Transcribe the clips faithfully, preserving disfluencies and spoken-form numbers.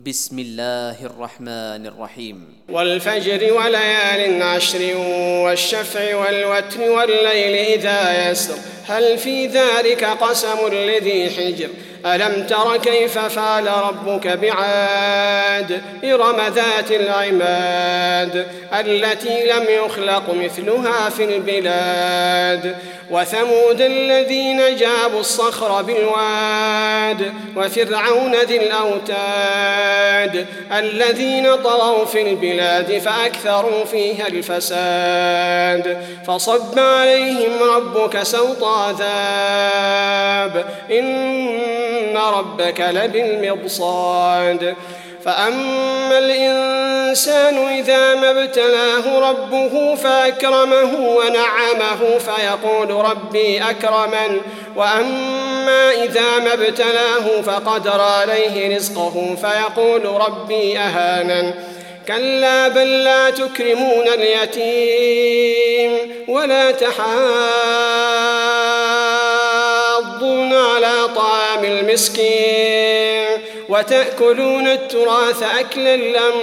بسم الله الرحمن الرحيم والفجر وليال عشر والشفع والوتر والليل إذا يسر هل في ذلك قسم لذي حجر ألم تر كيف فعل ربك بعاد إرم ذات العماد التي لم يخلق مثلها في البلاد وثمود الذين جابوا الصخر بالواد وفرعون ذي الأوتاد الذين طغوا في البلاد فأكثروا فيها الفساد فصب عليهم ربك سوط عذاب إن ربك لبالمرصاد فأما الإنسان إذا ما ابتلاه ربه فأكرمه ونعمه فيقول ربي أكرمن وأما إذا ما ابتلاه فقدر عليه رزقه فيقول ربي أهانن كلا بل لا تكرمون اليتيم ولا تحاضون على طعام المسكين وتأكلون التراث أكلا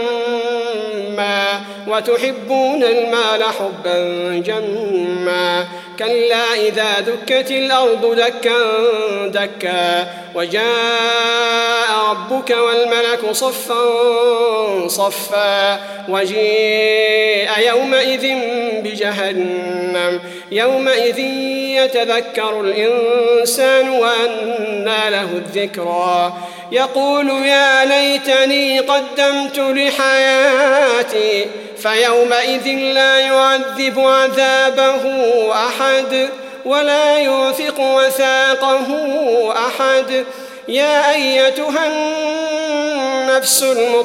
لما وتحبون المال حبا جما كلا إذا دكت الأرض دكا دكا وجاء ربك والملك صفا صفا وجيء يومئذ بجهنم يومئذ يتذكر الإنسان وأنى له الذكرى يقول يا ليتني قدمت لحياتي فيومئذ لا يعذب عذابه أحد ولا يوثق وثاقه أحد يا أيتها النفس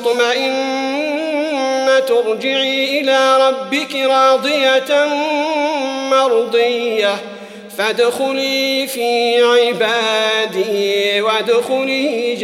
المطمئنة ارجعي إلى ربك راضية مرضية فادخلي في عبادي وادخلي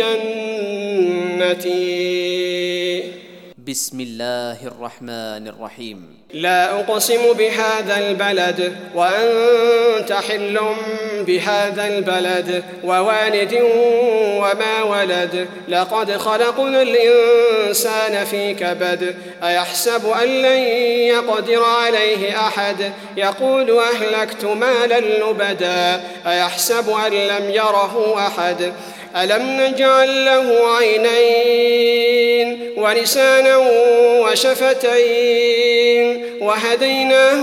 جنتي. بسم الله الرحمن الرحيم لا أقسم بهذا البلد وأنت حل بهذا البلد ووالد وما ولد لقد خلقنا الإنسان في كبد أيحسب أن لن يقدر عليه أحد يقول أهلكت مالا لبدا أيحسب أن لم يره أحد ألم نجعل له عينين ولسانا وشفتين وهديناه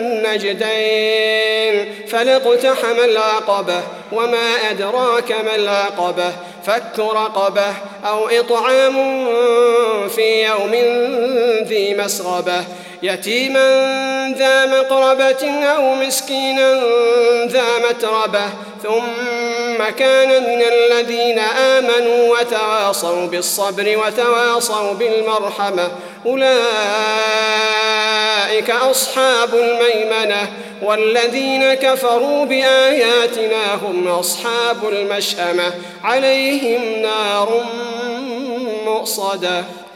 النجدين فلاقتحم العقبة وما أدراك ما العقبة فك رقبة أو إطعام في يوم ذي مسغبة يتيما ذا مقربة أو مسكينا ذا متربة ثم كان من الذين آمنوا وتواصوا بالصبر وتواصوا بالمرحمة أولئك أصحاب الميمنة والذين كفروا بآياتنا هم أصحاب المشأمة عليهم نار مؤصدة.